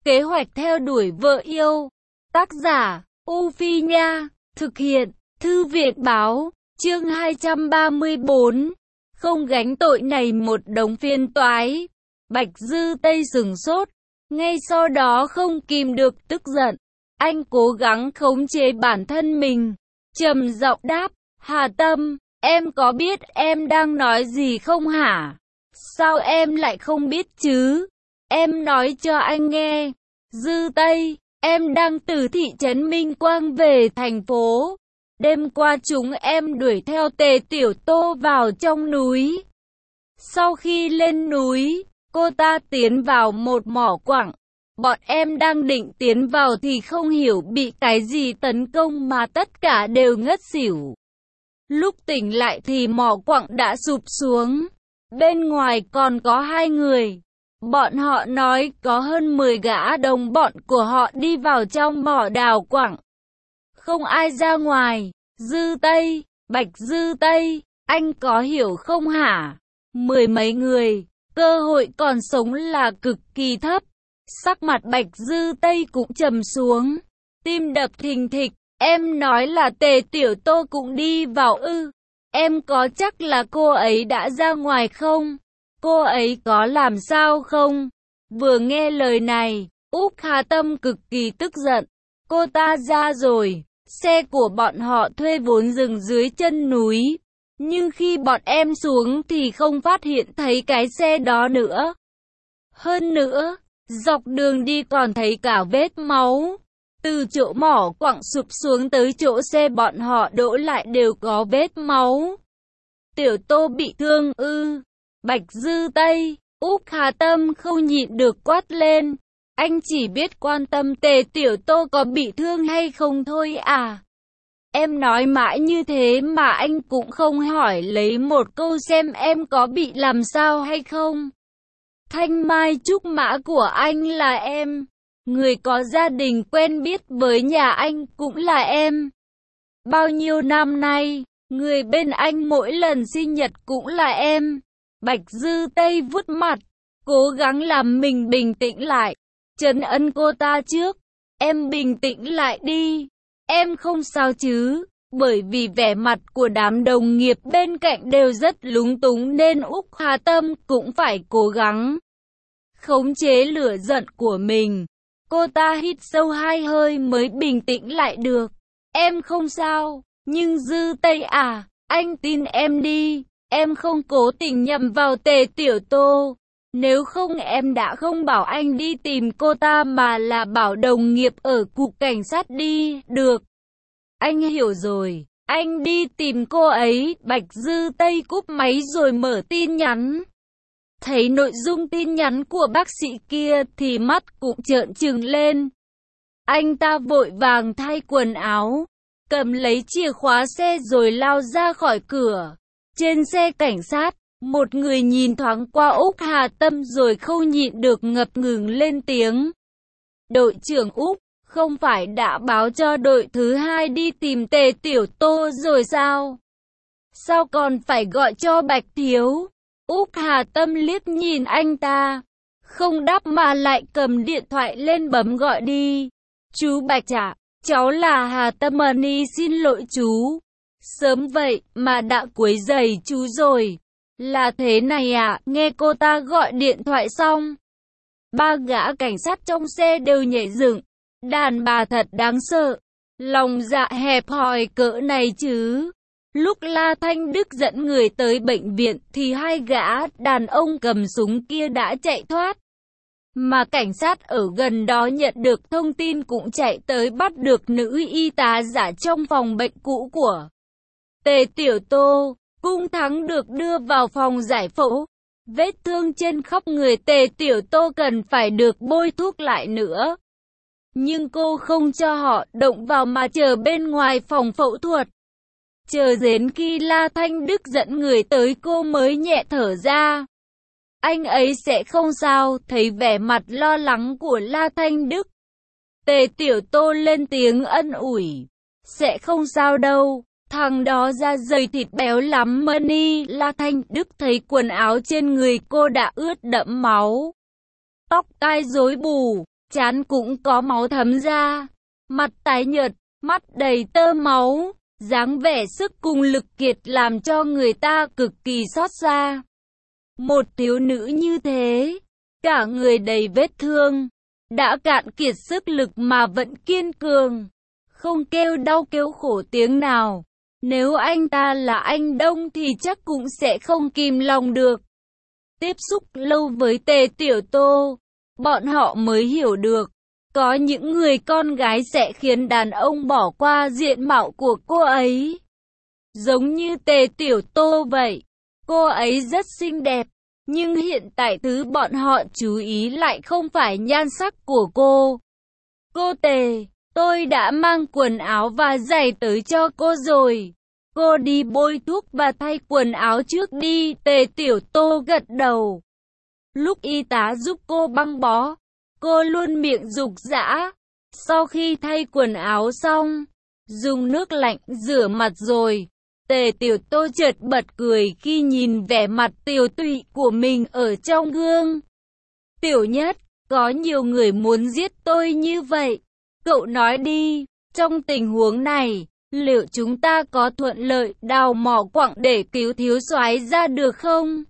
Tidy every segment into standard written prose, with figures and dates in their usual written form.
Kế hoạch theo đuổi vợ yêu. Tác giả, U Phi Nha. Thực hiện, Thư viện Báo. Chương 234. Không gánh tội này một đống phiên toái. Bạch Dư Tây sửng sốt. Ngay sau đó không kìm được tức giận. Anh cố gắng khống chế bản thân mình. Trầm giọng đáp, Hà Tâm, em có biết em đang nói gì không hả? Sao em lại không biết chứ? Em nói cho anh nghe. Dư Tây, em đang từ thị trấn Minh Quang về thành phố. Đêm qua chúng em đuổi theo Tề Tiểu Tô vào trong núi. Sau khi lên núi, cô ta tiến vào một mỏ quặng. Bọn em đang định tiến vào thì không hiểu bị cái gì tấn công mà tất cả đều ngất xỉu. Lúc tỉnh lại thì mỏ quặng đã sụp xuống. Bên ngoài còn có 2 người. Bọn họ nói có hơn 10 gã đồng bọn của họ đi vào trong mỏ đào quặng. Không ai ra ngoài. Dư Tây, Bạch Dư Tây, anh có hiểu không hả? 10 mấy người, cơ hội còn sống là cực kỳ thấp. Sắc mặt Bạch Dư Tây cũng trầm xuống. Tim đập thình thịch. Em nói là Tề Tiểu Tô cũng đi vào ư? Em có chắc là cô ấy đã ra ngoài không? Cô ấy có làm sao không? Vừa nghe lời này, Úc Hà Tâm cực kỳ tức giận. Cô ta ra rồi. Xe của bọn họ thuê vốn dừng dưới chân núi. Nhưng khi bọn em xuống thì không phát hiện thấy cái xe đó nữa. Hơn nữa, dọc đường đi còn thấy cả vết máu. Từ chỗ mỏ quặng sụp xuống tới chỗ xe bọn họ đỗ lại đều có vết máu. Tiểu Tô bị thương ư? Bạch Dư Tây, Úc Hà Tâm không nhịn được quát lên. Anh chỉ biết quan tâm Tề Tiểu Tô có bị thương hay không thôi à? Em nói mãi như thế mà anh cũng không hỏi lấy một câu xem em có bị làm sao hay không. Thanh mai trúc mã của anh là em. Người có gia đình quen biết với nhà anh cũng là em. Bao nhiêu năm nay, người bên anh mỗi lần sinh nhật cũng là em. Bạch Dư Tây vuốt mặt, cố gắng làm mình bình tĩnh lại. Trấn an cô ta trước. Em bình tĩnh lại đi. Em không sao chứ? Bởi vì vẻ mặt của đám đồng nghiệp bên cạnh đều rất lúng túng nên Úc Hà Tâm cũng phải cố gắng khống chế lửa giận của mình. Cô ta hít sâu 2 hơi mới bình tĩnh lại được. Em không sao, nhưng Dư Tây à, anh tin em đi. Em không cố tình nhầm vào Tề Tiểu Tô. Nếu không em đã không bảo anh đi tìm cô ta mà là bảo đồng nghiệp ở cục cảnh sát đi, được. Anh hiểu rồi, anh đi tìm cô ấy. Bạch Dư Tây cúp máy rồi mở tin nhắn. Thấy nội dung tin nhắn của bác sĩ kia thì mắt cũng trợn trừng lên. Anh ta vội vàng thay quần áo, cầm lấy chìa khóa xe rồi lao ra khỏi cửa. Trên xe cảnh sát, một người nhìn thoáng qua Úc Hà Tâm rồi không nhịn được ngập ngừng lên tiếng. Đội trưởng Úc, không phải đã báo cho đội thứ 2 đi tìm Tề Tiểu Tô rồi sao? Sao còn phải gọi cho Bạch Thiếu? Úc Hà Tâm liếc nhìn anh ta, không đáp mà lại cầm điện thoại lên bấm gọi đi. Chú Bạch ạ, cháu là Hà Tâm Ani, xin lỗi chú. Sớm vậy mà đã quấy rầy chú rồi. Là thế này à? Nghe cô ta gọi điện thoại xong, 3 gã cảnh sát trong xe đều nhảy dựng. Đàn bà thật đáng sợ. Lòng dạ hẹp hòi cỡ này chứ. Lúc La Thanh Đức dẫn người tới bệnh viện thì 2 gã đàn ông cầm súng kia đã chạy thoát. Mà cảnh sát ở gần đó nhận được thông tin cũng chạy tới bắt được nữ y tá giả trong phòng bệnh cũ của Tề Tiểu Tô. Cung Thắng được đưa vào phòng giải phẫu. Vết thương trên khắp người Tề Tiểu Tô cần phải được bôi thuốc lại nữa. Nhưng cô không cho họ động vào mà chờ bên ngoài phòng phẫu thuật. Chờ đến khi La Thanh Đức dẫn người tới cô mới nhẹ thở ra. Anh ấy sẽ không sao. Thấy vẻ mặt lo lắng của La Thanh Đức, Tề Tiểu Tô lên tiếng ân ủi. Sẽ không sao đâu. Thằng đó da dày thịt béo lắm Mani. La Thanh Đức thấy quần áo trên người cô đã ướt đẫm máu. Tóc tai rối bù. trán cũng có máu thấm ra, mặt tái nhợt, mắt đầy tơ máu, dáng vẻ sức cùng lực kiệt làm cho người ta cực kỳ xót xa. Một thiếu nữ như thế, cả người đầy vết thương, đã cạn kiệt sức lực mà vẫn kiên cường, không kêu đau kêu khổ tiếng nào. Nếu anh ta là anh Đông thì chắc cũng sẽ không kìm lòng được. Tiếp xúc lâu với Tề Tiểu Tô, bọn họ mới hiểu được, có những người con gái sẽ khiến đàn ông bỏ qua diện mạo của cô ấy. Giống như Tề Tiểu Tô vậy, cô ấy rất xinh đẹp, nhưng hiện tại thứ bọn họ chú ý lại không phải nhan sắc của cô. Cô Tề, tôi đã mang quần áo và giày tới cho cô rồi. Cô đi bôi thuốc và thay quần áo trước đi. Tề Tiểu Tô gật đầu. Lúc y tá giúp cô băng bó, cô luôn miệng dục dã. Sau khi thay quần áo xong, dùng nước lạnh rửa mặt rồi, Tề Tiểu Tô chợt bật cười khi nhìn vẻ mặt tiều tụy của mình ở trong gương. Tiểu Nhất, có nhiều người muốn giết tôi như vậy. Cậu nói đi, trong tình huống này, liệu chúng ta có thuận lợi đào mỏ quặng để cứu thiếu soái ra được không?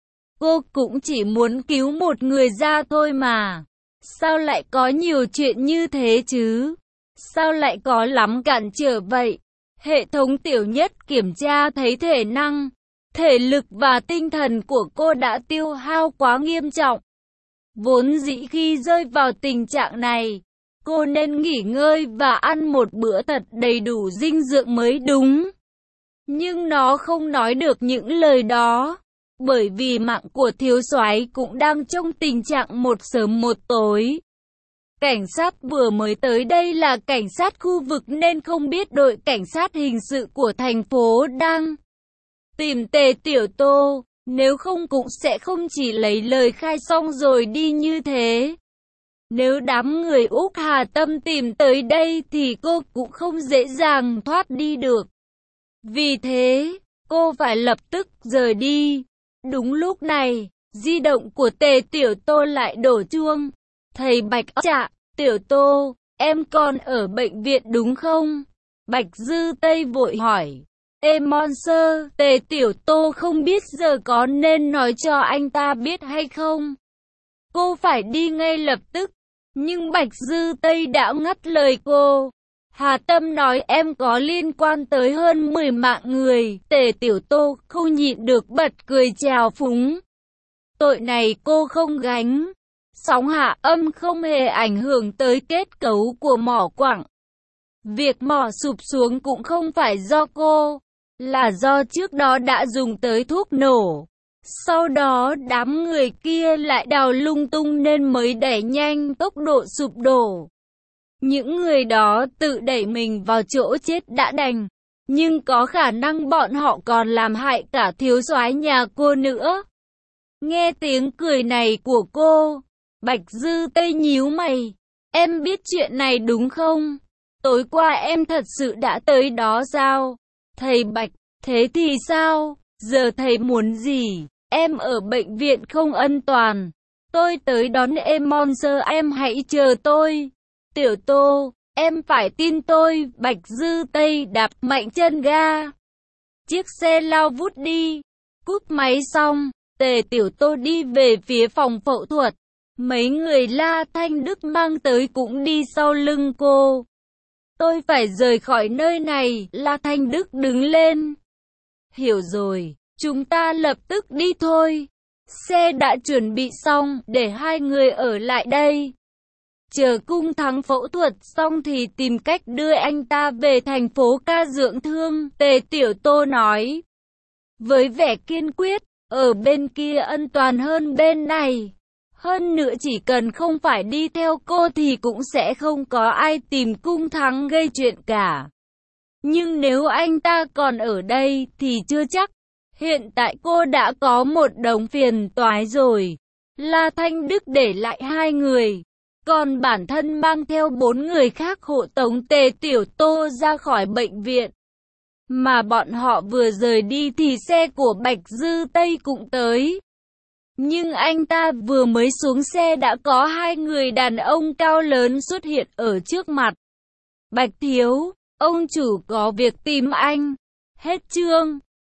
Cô cũng chỉ muốn cứu một người ra thôi mà. Sao lại có nhiều chuyện như thế chứ? Sao lại có lắm cản trở vậy? Hệ thống Tiểu Nhất kiểm tra thấy thể năng, thể lực và tinh thần của cô đã tiêu hao quá nghiêm trọng. Vốn dĩ khi rơi vào tình trạng này, cô nên nghỉ ngơi và ăn một bữa thật đầy đủ dinh dưỡng mới đúng. Nhưng nó không nói được những lời đó, bởi vì mạng của thiếu soái cũng đang trong tình trạng một sớm một tối. Cảnh sát vừa mới tới đây là cảnh sát khu vực nên không biết đội cảnh sát hình sự của thành phố đang tìm Tề Tiểu Tô, nếu không cũng sẽ không chỉ lấy lời khai xong rồi đi như thế. Nếu đám người Úc Hà Tâm tìm tới đây thì cô cũng không dễ dàng thoát đi được. Vì thế, cô phải lập tức rời đi. Đúng lúc này, di động của Tề Tiểu Tô lại đổ chuông. Thầy Bạch Dạ, Tiểu Tô, em còn ở bệnh viện đúng không? Bạch Dư Tây vội hỏi. Monster, Tề Tiểu Tô không biết giờ có nên nói cho anh ta biết hay không? Cô phải đi ngay lập tức. Nhưng Bạch Dư Tây đã ngắt lời cô. Hà Tâm nói em có liên quan tới hơn 10 mạng người. Tề Tiểu Tô không nhịn được bật cười trào phúng. Tội này cô không gánh. Sóng hạ âm không hề ảnh hưởng tới kết cấu của mỏ quặng. Việc mỏ sụp xuống cũng không phải do cô, là do trước đó đã dùng tới thuốc nổ. Sau đó đám người kia lại đào lung tung nên mới đẩy nhanh tốc độ sụp đổ. Những người đó tự đẩy mình vào chỗ chết đã đành, nhưng có khả năng bọn họ còn làm hại cả thiếu soái nhà cô nữa. Nghe tiếng cười này của cô, Bạch Dư Tây nhíu mày. Em biết chuyện này đúng không? Tối qua em thật sự đã tới đó sao? Thầy Bạch, thế thì sao? Giờ thầy muốn gì? Em ở bệnh viện không an toàn. Tôi tới đón em Monster, em hãy chờ tôi. Tiểu Tô, em phải tin tôi. Bạch Dư Tây đạp mạnh chân ga. Chiếc xe lao vút đi. Cúp máy xong, Tề Tiểu Tô đi về phía phòng phẫu thuật. Mấy người La Thanh Đức mang tới cũng đi sau lưng cô. Tôi phải rời khỏi nơi này. La Thanh Đức đứng lên. Hiểu rồi, chúng ta lập tức đi thôi. Xe đã chuẩn bị xong để hai người ở lại đây. Chờ Cung Thắng phẫu thuật xong thì tìm cách đưa anh ta về thành phố ca dưỡng thương. Tề Tiểu Tô nói. Với vẻ kiên quyết, ở bên kia an toàn hơn bên này. Hơn nữa chỉ cần không phải đi theo cô thì cũng sẽ không có ai tìm Cung Thắng gây chuyện cả. Nhưng nếu anh ta còn ở đây thì chưa chắc. Hiện tại cô đã có một đống phiền toái rồi. La Thanh Đức để lại hai người, còn bản thân mang theo 4 người khác hộ tống Tề Tiểu Tô ra khỏi bệnh viện. Mà bọn họ vừa rời đi thì xe của Bạch Dư Tây cũng tới. Nhưng anh ta vừa mới xuống xe đã có hai người đàn ông cao lớn xuất hiện ở trước mặt. Bạch thiếu, ông chủ có việc tìm anh. Hết chương.